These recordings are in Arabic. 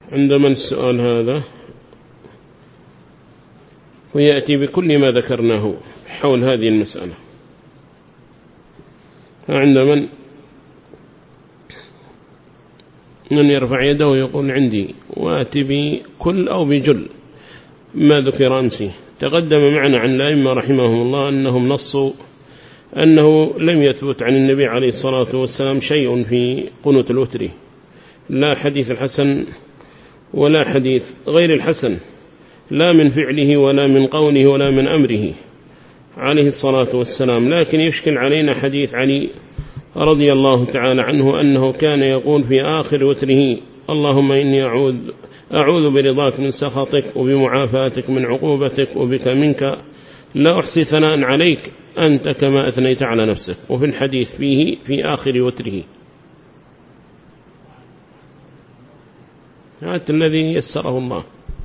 عندما السؤال هذا ويأتي بكل ما ذكرناه حول هذه المسألة. عندما من يرفع يده ويقول عندي وأتي بكل أو بجل ما ذكر أمسي. تقدم معنا عن الأئمة رحمهم الله أنهم نصوا أنه لم يثبت عن النبي عليه الصلاة والسلام شيء في قنوت الوتر، لا حديث الحسن ولا حديث غير الحسن، لا من فعله ولا من قوله ولا من أمره عليه الصلاة والسلام. لكن يشكل علينا حديث علي رضي الله تعالى عنه أنه كان يقول في آخر وتره اللهم إني أعوذ برضاك من سخطك وبمعافاتك من عقوبتك وبك منك لا أحصي ثناء عليك أنت كما أثنيت على نفسك. وفي الحديث فيه في آخر وتره. هذا الذي يسره الله.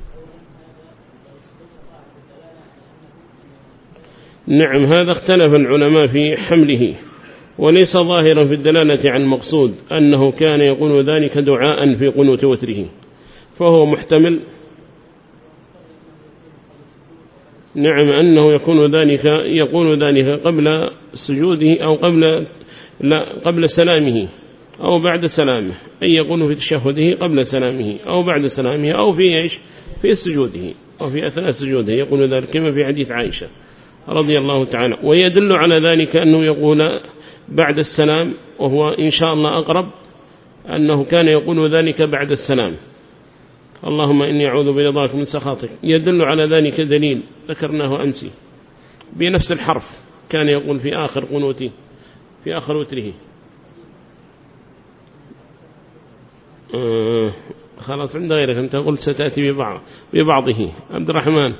نعم، هذا اختلف العلماء في حمله، وليس ظاهرا في الدلالة عن المقصود أنه كان يقول ذلك دعاء في قنوت وتره، فهو محتمل. نعم، أنه يقول ذلك قبل سجوده أو قبل سلامه أو بعد سلامه، أي يقول في تشهده قبل سلامه أو بعد سلامه أو في سجوده أو في أثناء سجوده يقول ذلك كما في حديث عائشة رضي الله تعالى. ويدل على ذلك أنه يقول بعد السلام، وهو إن شاء الله أقرب أنه كان يقول ذلك بعد السلام اللهم إني أعوذ برضاك من سخطك. يدل على ذلك دليل ذكرناه أمسي بنفس الحرف، كان يقول في آخر قنوته في آخر وتره. خلاص عند غيرك، أنت قلت ستأتي ببعضه. عبد الرحمن.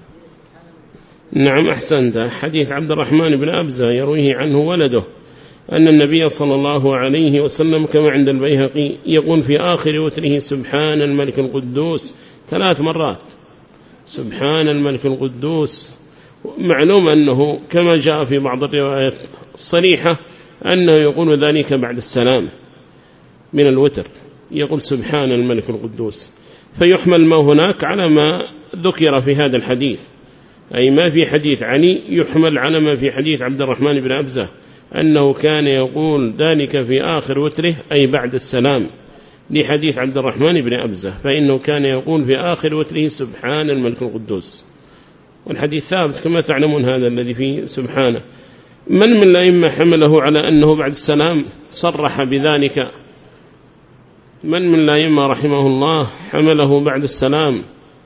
نعم أحسنت. حديث عبد الرحمن بن أبزة يرويه عنه ولده أن النبي صلى الله عليه وسلم كما عند البيهقي يقول في آخر وتره سبحان الملك القدوس 3 مرات. سبحان الملك القدوس. معلوم أنه كما جاء في بعض الروايات الصريحة أنه يقول ذلك بعد السلام من الوتر، يقول سبحان الملك القدوس. فيحمل ما هناك على ما ذكر في هذا الحديث، أي ما في حديث علي يحمل على ما في حديث عبد الرحمن بن أبزة أنه كان يقول ذلك في آخر وتره أي بعد السلام، لحديث عبد الرحمن بن أبزة فإنه كان يقول في آخر وتره سبحان الملك القدوس. والحديث ثابت كما تعلمون هذا الذي فيه سبحانه. من الأئمة حمله على أنه بعد السلام صرح بذلك؟ من الأئمة رحمه الله حمله بعد السلام؟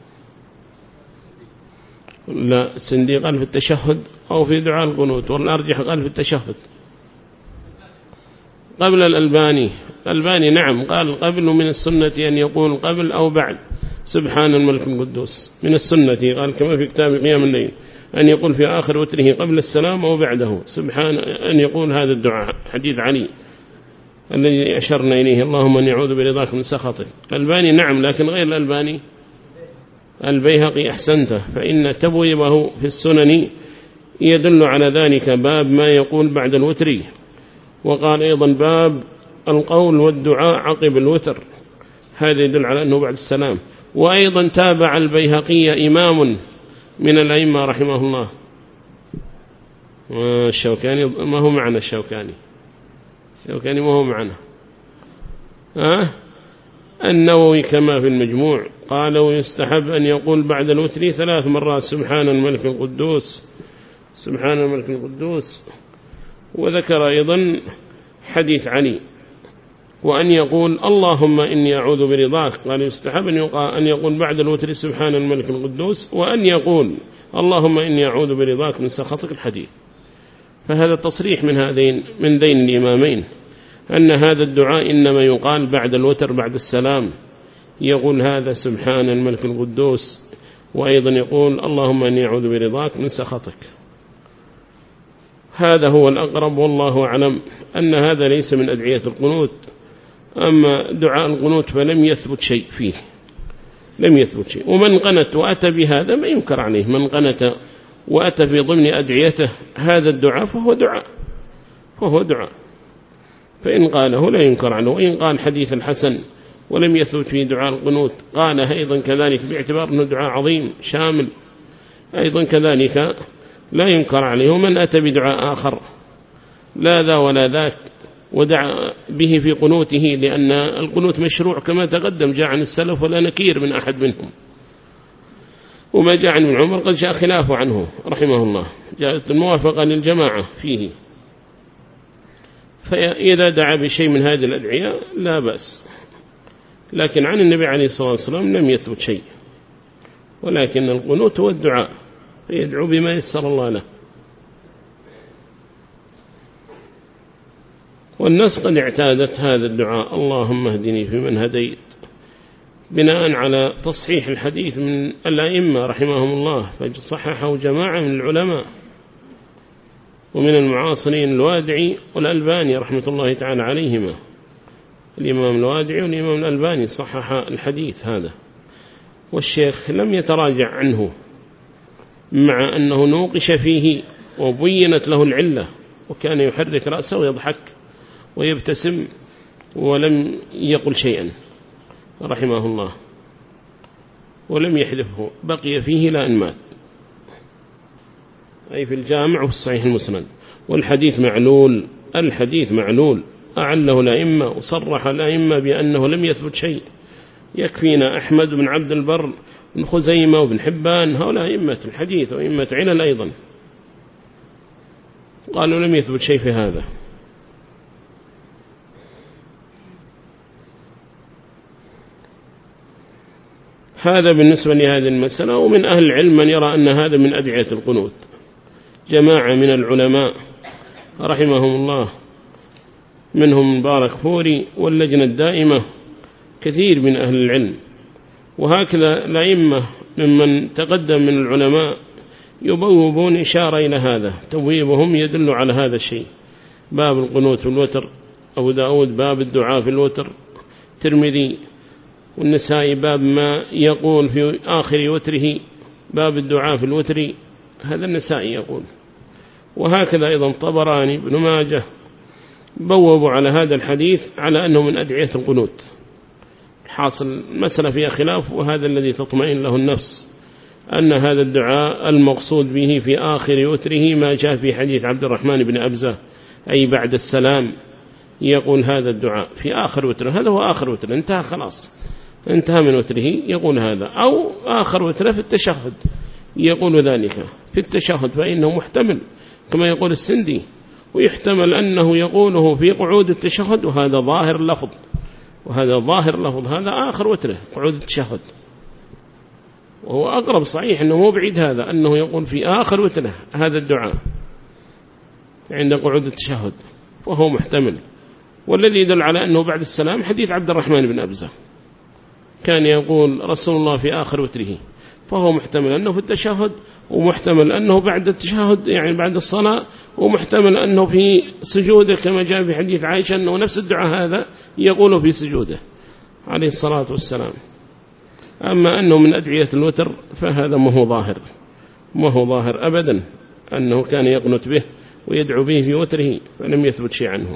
لا، السندي قال في التشهد أو في دعاء القنوت، والأرجح قال في التشهد. قبل الألباني نعم قال قبل من السنة أن يقول قبل أو بعد سبحان الملك القدوس من السنة، قال كما في كتاب قيام الليل أن يقول في آخر وتره قبل السلام أو بعده سبحان، أن يقول هذا الدعاء حديث علي الذي أشرنا إليه اللهم أن يعوذ برضاك من سخطك. الألباني نعم، لكن غير الألباني البيهقي أحسنته، فإن تبويبه في السنن يدل على ذلك باب ما يقول بعد الوتر، وقال أيضا باب القول والدعاء عقب الوتر، هذا يدل على أنه بعد السلام. وأيضا تابع البيهقي إمام من الأئمة رحمه الله الشوكاني، ما هو معنا الشوكاني ما هو معنا النووي كما في المجموع قال ويستحب أن يقول بعد الوتر 3 مرات سبحان الملك القدوس سبحان الملك القدوس. وذكر أيضا حديث علي وأن يقول اللهم إني أعوذ برضاك، قال يستحب أن يقول بعد الوتر سبحان الملك القدوس، وأن يقول اللهم إني أعوذ برضاك من سخطك الحديث. فهذا تصريح من ذين الإمامين أن هذا الدعاء إنما يقال بعد الوتر بعد السلام، يقول هذا سبحان الملك القدوس، وأيضا يقول اللهم إني أعوذ برضاك من سخطك. هذا هو الأقرب والله أعلم أن هذا ليس من أدعية القنوت. أما دعاء القنوت فلم يثبت شيء فيه، لم يثبت شيء. ومن قنت وأتى بهذا ما ينكر عليه، من قنت وأتى في ضمن أدعيته هذا الدعاء فهو دعاء، فإن قاله لا ينكر عنه. وإن قال حديث الحسن ولم يثبت في دعاء القنوت. قال أيضا كذلك باعتبار أنه دعاء عظيم شامل أيضا كذلك لا ينكر عليه. ومن أتى بدعاء آخر لا ذا ولا ذاك ودعا به في قنوته، لأن القنوت مشروع كما تقدم جاء عن السلف ولا نكير من أحد منهم، وما جاء عن ابن عمر قد جاء خلافه عنه رحمه الله، جاءت الموافقة للجماعة فيه. فإذا دعا بشيء من هذه الأدعية لا بأس، لكن عن النبي عليه الصلاة والسلام لم يثبت شيء، ولكن القنوت هو الدعاء فيدعو بما يسر الله له. والناس قد اعتادت هذا الدعاء اللهم اهدني فيمن هديت، بناء على تصحيح الحديث من الأئمة رحمهم الله، فصححه جماعة من العلماء ومن المعاصرين الوادعي والألباني رحمة الله تعالى عليهما، الإمام الوادعي والإمام الألباني صحح الحديث هذا، والشيخ لم يتراجع عنه مع أنه نوقش فيه وبينت له العلة، وكان يحرك رأسه ويضحك ويبتسم ولم يقل شيئا رحمه الله، ولم يحذفه، بقي فيه لا أن مات، أي في الجامع وفي الصحيح المسند. والحديث معلول، الحديث معلول أعله الأئمة وصرح الأئمة بأنه لم يثبت شيء. يكفينا أحمد بن عبد البر بن خزيمة وابن حبان، هؤلاء أئمة الحديث وأئمة علل أيضا، قالوا لم يثبت شيء في هذا. هذا بالنسبة لهذه المسألة. ومن أهل العلم من يرى أن هذا من أدعية القنوت، جماعة من العلماء رحمهم الله، منهم مبارك فوري واللجنة الدائمة، كثير من أهل العلم، وهكذا الأئمة ممن تقدم من العلماء يبوبون إشارة إلى هذا، تبويبهم يدل على هذا الشيء. باب القنوت في الوتر، أبو داود باب الدعاء في الوتر، ترمذي والنسائي باب ما يقول في آخر وتره باب الدعاء في الوتر، هذا النسائي يقول. وهكذا أيضا طبراني بن ماجه بوبوا على هذا الحديث على أنه من أدعية القنوت. حاصل مسألة فيها خلاف، وهذا الذي تطمئن له النفس، أن هذا الدعاء المقصود به في آخر وتره ما جاء في حديث عبد الرحمن بن أبزة، أي بعد السلام يقول هذا الدعاء في آخر وتره، هذا هو آخر وتره، انتهى خلاص، انتهى من وتره يقول هذا، أو آخر وتره في التشهد يقول ذلك في التشهد، فإنه محتمل كما يقول السندي، ويحتمل أنه يقوله في قعود التشهد، وهذا ظاهر اللفظ، وهذا ظاهر لفظ، هذا آخر وتره قعود التشهد، وهو أقرب صحيح أنه مو بعيد هذا، أنه يقول في آخر وتره هذا الدعاء عند قعود التشهد، وهو محتمل. والذي يدل على أنه بعد السلام حديث عبد الرحمن بن أبزة، كان يقول رسول الله في آخر وتره، فهو محتمل أنه في التشهد، ومحتمل أنه بعد التشهد يعني بعد الصلاة، ومحتمل أنه في سجوده كما جاء في حديث عائشة أنه نفس الدعاء هذا يقوله في سجوده عليه الصلاة والسلام. أما أنه من أدعية الوتر فهذا ما هو ظاهر أبدا أنه كان يقنت به ويدعو به في وتره، فلم يثبت شيء عنه.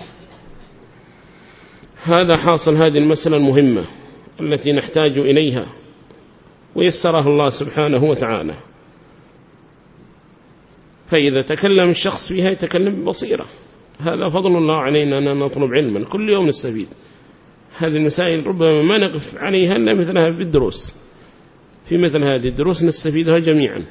هذا حاصل هذه المسألة المهمة التي نحتاج إليها، ويسرها الله سبحانه وتعالى. فإذا تكلم الشخص فيها يتكلم ببصيرة، هذا فضل الله علينا أن نطلب علما كل يوم نستفيد. هذه المسائل ربما ما نقف عليها إلا مثلها بالدروس، في مثل هذه الدروس نستفيدها جميعا.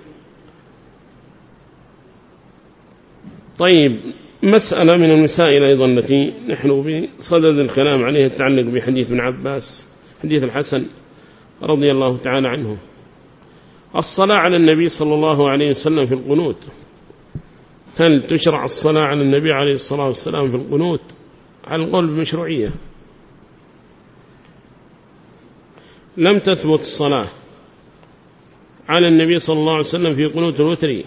طيب، مسألة من المسائل أيضا التي نحن بصدد الكلام عليها تتعلق بحديث ابن عباس، حديث الحسن رضي الله تعالى عنه، الصلاة على النبي صلى الله عليه وسلم في القنوت. هل تشرع الصلاة على النبي عليه الصلاة والسلام في القنوت؟ على القول بمشروعية. لم تثبت الصلاة على النبي صلى الله عليه وسلم في قنوت الوتر،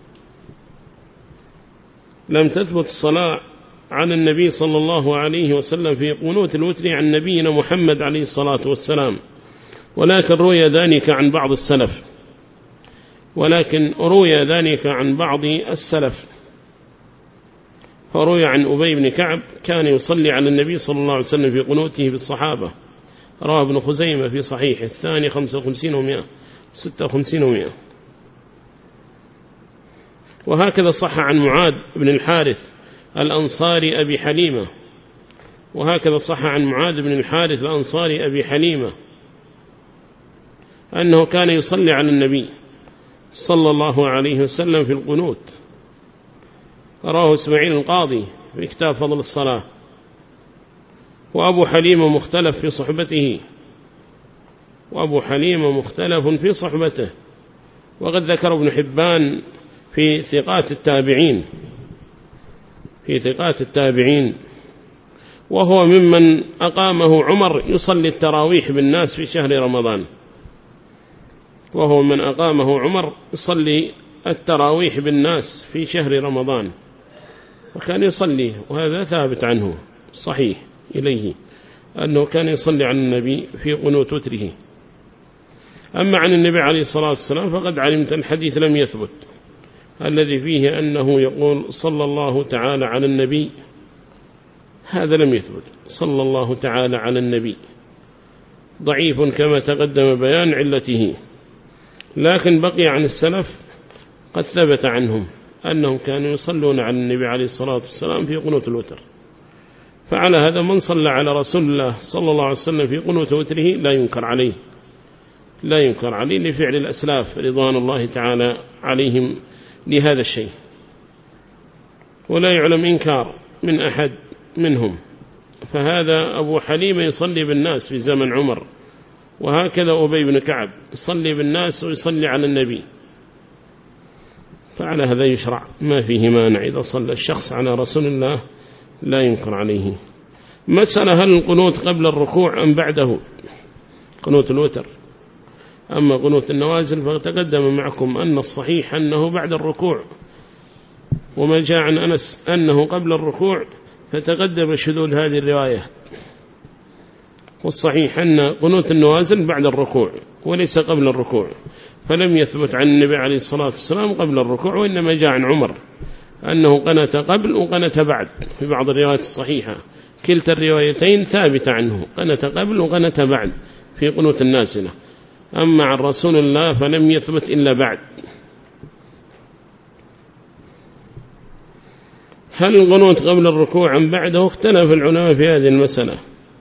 لم تثبت الصلاة على النبي صلى الله عليه وسلم في قنوت الوتر عن نبينا محمد عليه الصلاة والسلام، ولكن روي ذلك عن بعض السلف، فروي عن أبي بن كعب كان يصلي على النبي صلى الله عليه وسلم في قنوته بالصحابة، رواه ابن خزيمة في صحيح الثاني 55 و100 56 و100. وهكذا صح عن معاذ بن الحارث الأنصاري أبي حليمة، وهكذا صح عن معاذ بن الحارث الأنصاري أبي حليمة أنه كان يصلي على النبي صلى الله عليه وسلم في القنوت. رواه إسماعيل القاضي في كتاب فضل الصلاة. وأبو حليمة مختلف في صحبته، وأبو حليمة مختلف في صحبته، وقد ذكر ابن حبان في ثقات التابعين وهو ممن أقامه عمر يصلي التراويح بالناس في شهر رمضان، وهو من أقامه عمر يصلي التراويح بالناس في شهر رمضان، وكان يصلي، وهذا ثابت عنه صحيح إليه أنه كان يصلي على النبي في قنوت وتره. أما عن النبي عليه الصلاة والسلام فقد علمت الحديث لم يثبت الذي فيه أنه يقول صلى الله تعالى على النبي، هذا لم يثبت. صلى الله تعالى على النبي ضعيف كما تقدم بيان علته، لكن بقي عن السلف قد ثبت عنهم أنهم كانوا يصلون على النبي عليه الصلاة والسلام في قنوت الوتر. فعلى هذا من صلى على رسول الله صلى الله عليه وسلم في قنوت وتره لا ينكر عليه لفعل الأسلاف رضوان الله تعالى عليهم لهذا الشيء، ولا يعلم إنكار من أحد منهم. فهذا أبو حليمة يصلي بالناس في زمن عمر، وهكذا أبي بن كعب يصلي بالناس ويصلي على النبي، فعلى هذا يشرع ما فيه مانع إذا صلى الشخص على رسول الله لا ينكر عليه. مسألة هل القنوت قبل الركوع أم بعده؟ قنوت الوتر. أما قنوت النوازل فتقدم معكم أن الصحيح أنه بعد الركوع، وما جاء عن أنس أنه قبل الركوع فتقدم شذوذ هذه الرواية. والصحيح أن قنوت النوازل بعد الركوع وليس قبل الركوع، فلم يثبت عن النبي عليه الصلاة والسلام قبل الركوع، وإنما جاء عن عمر أنه قنت قبل وقنت بعد في بعض الروايات الصحيحة، كلتا الروايتين ثابتة عنه، قنت قبل وقنت بعد في قنوت النازلة. أما عن رسول الله فلم يثبت إلا بعد. هل القنوت قبل الركوع أم بعده؟ اختلف العلماء في هذه المسألة.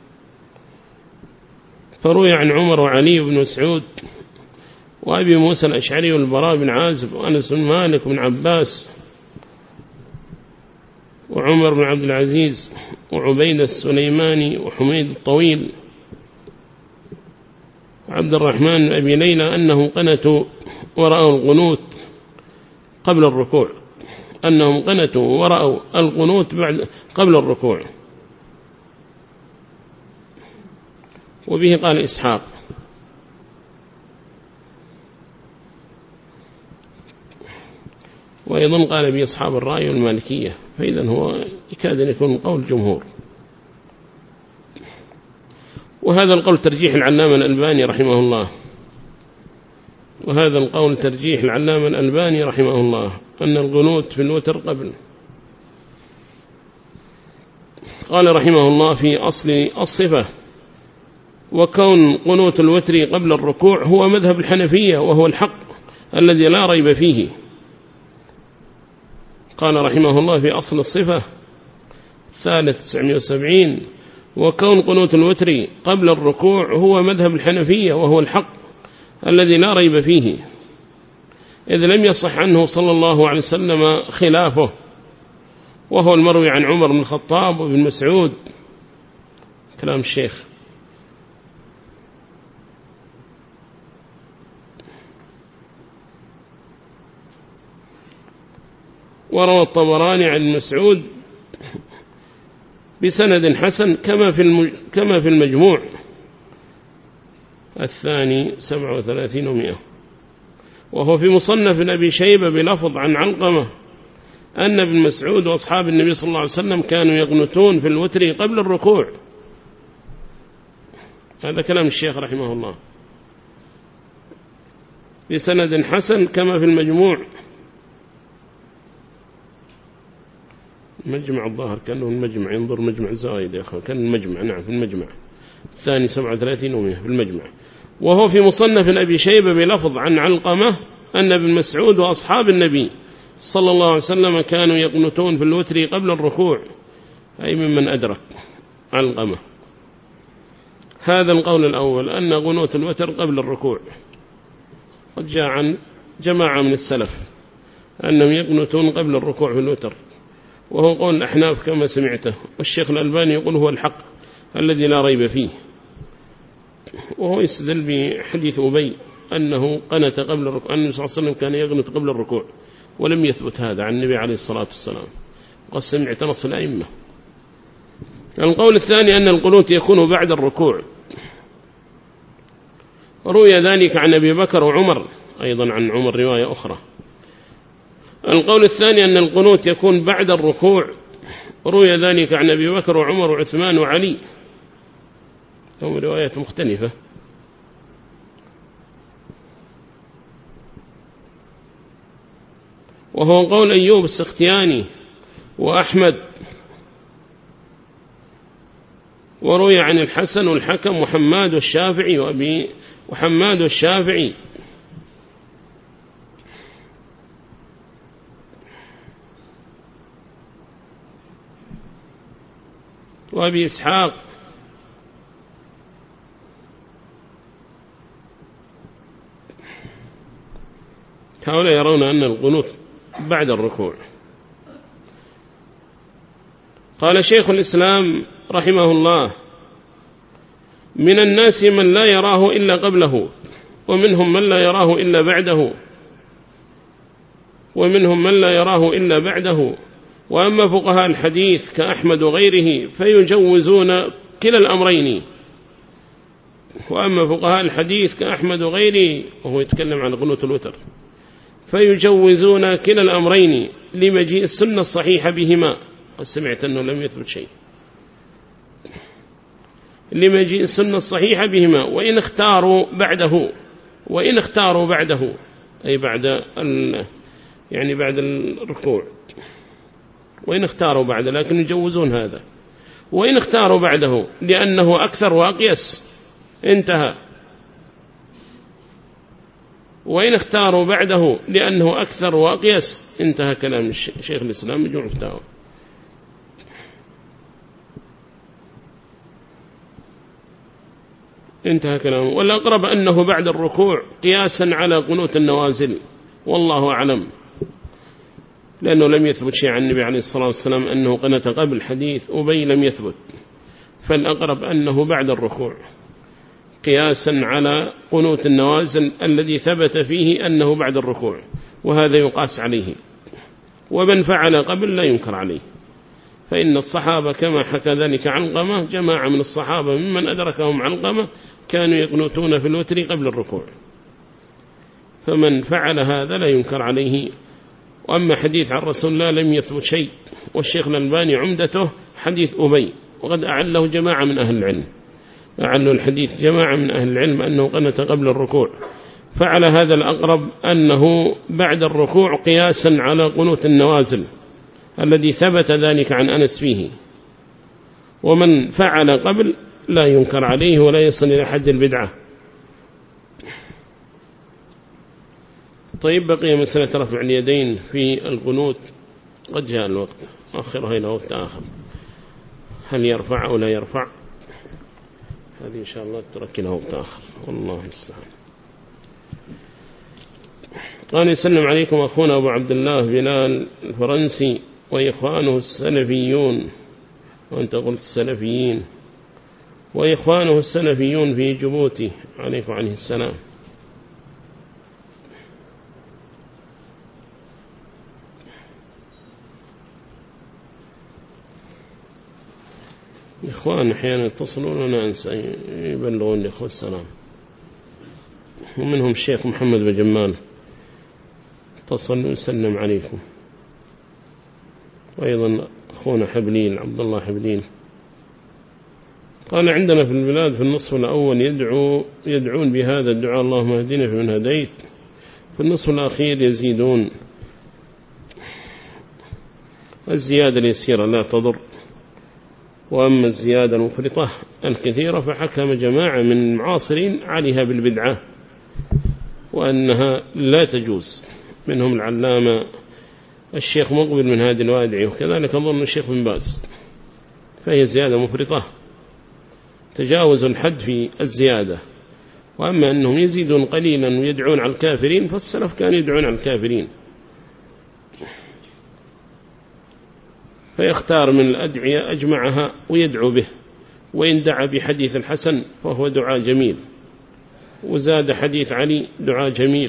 فروي عن عمر وعلي بن مسعود وأبي موسى الأشعري والبراء بن عازب وأنس بن مالك بن عباس وعمر بن عبد العزيز وعبيد السليماني وحميد الطويل وعبد الرحمن بن أبي ليلى أنهم قنتوا ورأوا القنوت قبل الركوع، أنهم قنتوا ورأوا القنوت قبل الركوع. وبه قال إسحاق. وأيضا قال به أصحاب الرأي والمالكية، فإذا هو يكاد أن يكون قول جمهور. وهذا القول ترجيح العلامة الألباني رحمه الله، وهذا القول ترجيح العلامة الألباني رحمه الله أن القنوت في الوتر قبل. قال رحمه الله في أصل الصفة: وكون قنوت الوتر قبل الركوع هو مذهب الحنفية وهو الحق الذي لا ريب فيه. قال رحمه الله في أصل الصفة 970: وكون قنوت الوتر قبل الركوع هو مذهب الحنفية وهو الحق الذي لا ريب فيه، إذ لم يصح عنه صلى الله عليه وسلم خلافه، وهو المروي عن عمر بن الخطاب وابن مسعود. كلام الشيخ. وروى الطبراني عن مسعود بسند حسن كما في المجموع الثاني 37 و100، وهو في مصنف أبي شيبة بلفظ عن علقمة أن ابن مسعود وأصحاب النبي صلى الله عليه وسلم كانوا يقنتون في الوتر قبل الركوع. هذا كلام الشيخ رحمه الله بسند حسن كما في المجموع. مجمع الظاهر كأنه المجمع، ينظر مجمع زايد يا أخوة، كان المجمع، نعم في المجمع الثاني 37 و100 في المجمع. وهو في مصنف أبي شيبة بلفظ عن علقمة أن ابن مسعود وأصحاب النبي صلى الله عليه وسلم كانوا يقنتون في الوتر قبل الركوع، أي ممن أدرك علقمة. هذا القول الأول أن قنوت الوتر قبل الركوع، قد جاء عن جماعة من السلف أنهم يقنتون قبل الركوع في الوتر، وهو قول الأحناف كما سمعته، والشيخ الألباني يقول هو الحق الذي لا ريب فيه، وهو يستدل بحديث أبي أنه قنت قبل الركوع، أن النبي صلى الله عليه وسلم كان يقنت قبل الركوع، ولم يثبت هذا عن النبي عليه الصلاة والسلام، وقد سمعت نص الأئمة. القول الثاني أن القنوت يكون بعد الركوع، روي ذلك عن أبي بكر وعمر، أيضا عن عمر رواية أخرى. القول الثاني أن القنوت يكون بعد الركوع، روي ذلك عن أبي بكر وعمر وعثمان وعلي، هم روايات مختلفة. وهو قول أيوب السختياني وأحمد، وروي عن الحسن والحكم وحماد والشافعي وحماد والشافعي وأبي إسحاق هؤلاء يرون أن القنوت بعد الركوع. قال شيخ الإسلام رحمه الله: من الناس من لا يراه إلا قبله، ومنهم من لا يراه إلا بعده، ومنهم من لا يراه إلا بعده. وأما فقهاء الحديث كأحمد وغيره فيجوزون كلا الأمرين. وأما فقهاء الحديث كأحمد وغيره، وهو يتكلم عن قنوت الوتر، فيجوزون كلا الأمرين لمجيء السنة الصحيحة بهما. قد سمعت أنه لم يثبت شيء، لمجيء السنة الصحيحة بهما، وإن اختاروا بعده أي بعد الركوع، وإن اختاروا بعده، لكن يجوزون هذا. وإن اختاروا بعده لأنه أكثر وأقيس، انتهى. وإن اختاروا بعده لأنه أكثر وأقيس، انتهى كلام شيخ الإسلام مجموع الفتاوى. انتهى كلامه. والأقرب أنه بعد الركوع قياسا على قنوت النوازل، والله أعلم، لأنه لم يثبت شيء عن النبي عليه الصلاة والسلام أنه قنت قبل، حديث أبي لم يثبت، فالأقرب أنه بعد الركوع قياسا على قنوت النوازل الذي ثبت فيه أنه بعد الركوع، وهذا يقاس عليه. ومن فعل قبل لا ينكر عليه، فإن الصحابة كما حكى ذلك علقمة، جماعة من الصحابة ممن أدركهم علقمة كانوا يقنتون في الوتر قبل الركوع، فمن فعل هذا لا ينكر عليه. وأما حديث عن رسول الله لم يثبت شيء، والشيخ الألباني عمدته حديث أبي، وقد أعله جماعة من أهل العلم، أعلوا الحديث جماعة من أهل العلم أنه قنت قبل الركوع، فعلى هذا الأقرب أنه بعد الركوع قياسا على قنوت النوازل الذي ثبت ذلك عن أنس فيه. ومن فعل قبل لا ينكر عليه ولا يصل إلى حد البدعة. طيب، بقي مسألة رفع اليدين في القنوت، قد جاء الوقت، آخرها إلى وقت آخر، هل يرفع أو لا يرفع، هذه إن شاء الله ترك له وقت آخر، والله المستعان. قال: يسلم عليكم أخونا أبو عبد الله بلال الفرنسي وإخوانه السلفيون، وأنت قلت السلفيين، وإخوانه السلفيون في جبوتي، عليكم عليه السلام. إخوان أحيانا يتصلون وأنا أنسى يبلغون لإخوة السلام، ومنهم الشيخ محمد بن جمال اتصل ويسلم عليكم، وأيضا أخونا حبليل عبد الله حبليل. قال: عندنا في البلاد في النصف الأول يدعون بهذا الدعاء: اللهم اهدنا فيمن هديت. في النصف الأخير يزيدون، الزيادة اليسيرة لا تضر، وأما الزيادة المفرطة الكثيرة، فحكم جماعة من المعاصرين عليها بالبدعة وأنها لا تجوز، منهم العلامة الشيخ مقبل من هذه الوادعي، وكذلك أظن الشيخ بن باز، فهي زيادة مفرطة تجاوز الحد في الزيادة. وأما أنهم يزيدون قليلا ويدعون على الكافرين، فالسلف كانوا يدعون على الكافرين، فيختار من الأدعية أجمعها ويدعو به، وإن دعا بحديث الحسن فهو دعاء جميل، وزاد حديث علي دعاء جميل،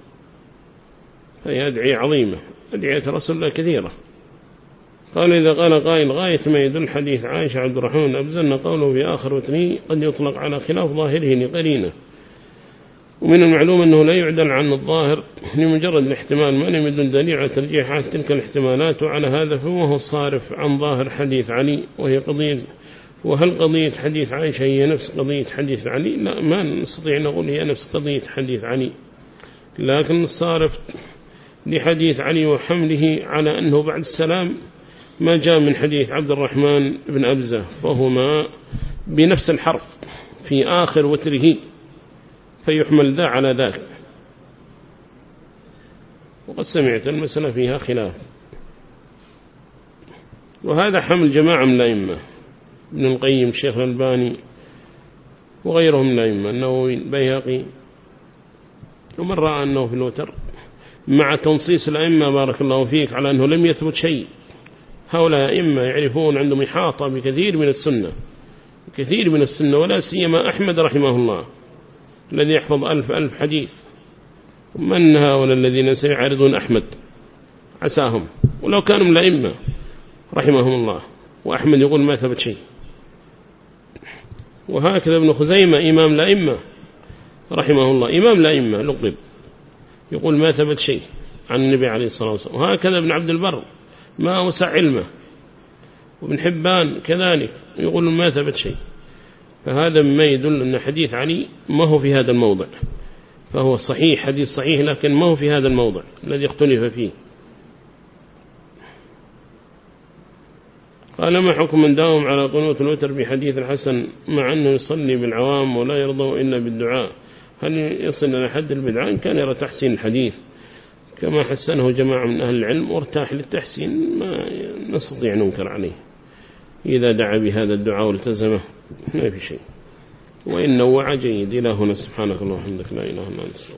فهي أدعية عظيمة، أدعية رسول الله كثيرة. قال إذا قال قائل غاية ما يدل حديث عائشة عبد الرحمن أبزلنا قوله في آخر وثني قد يطلق على خلاف ظاهره لقرينه، ومن المعلوم أنه لا يعدل عن الظاهر لمجرد الاحتمال ما لم يدل دليل على ترجيحات تلك الاحتمالات، وعلى هذا فهو هو الصارف عن ظاهر حديث علي وهي قضية. وهل قضية حديث عائشة هي نفس قضية حديث علي؟ لا، ما نستطيع نقول هي نفس قضية حديث علي، لكن الصارف لحديث علي وحمله على أنه بعد السلام ما جاء من حديث عبد الرحمن بن أبزة، فهما بنفس الحرف في آخر وتره، فيحمل ذا على ذاك. وقد سمعت المسألة فيها خلاف، وهذا حمل جماعة من الأئمة، ابن القيم، الشيخ الألباني، وغيرهم من الأئمة، النووي، البيهقي، ومن رأى أنه في الوتر، مع تنصيص الأئمة بارك الله فيك على أنه لم يثبت شيء. هؤلاء أئمة يعرفون، عندهم إحاطة بكثير من السنة، كثير من السنة، ولا سيما أحمد رحمه الله الذي يحفظ 1000 حديث. من هؤلاء الذين سيعرضون أحمد؟ عساهم ولو كانوا من الأئمة رحمهم الله، وأحمد يقول ما ثبت شيء. وهكذا ابن خزيمة إمام الأئمة رحمه الله، إمام الأئمة لقب، يقول ما ثبت شيء عن النبي عليه الصلاة والسلام. وهكذا ابن عبد البر ما وسع علمه، وابن حبان كذلك يقول ما ثبت شيء. فهذا ما يدل أن حديث علي ما هو في هذا الموضع، فهو صحيح، حديث صحيح، لكن ما هو في هذا الموضع الذي اختلف فيه. قال ما حكم من داوم على قنوت الوتر بحديث الحسن مع أنه يصلي بالعوام ولا يرضى إلا بالدعاء؟ هل يصل إلى حد البدعة؟ إن كان يرى تحسين الحديث كما حسنه جماعة من أهل العلم وارتاح للتحسين، ما نستطيع ننكر عليه إذا دعا بهذا الدعاء والتزمه، ما في شيء. وإن نوع جيد. إلى هنا سبحانك اللهم وبحمدك لا إله إلا أنت.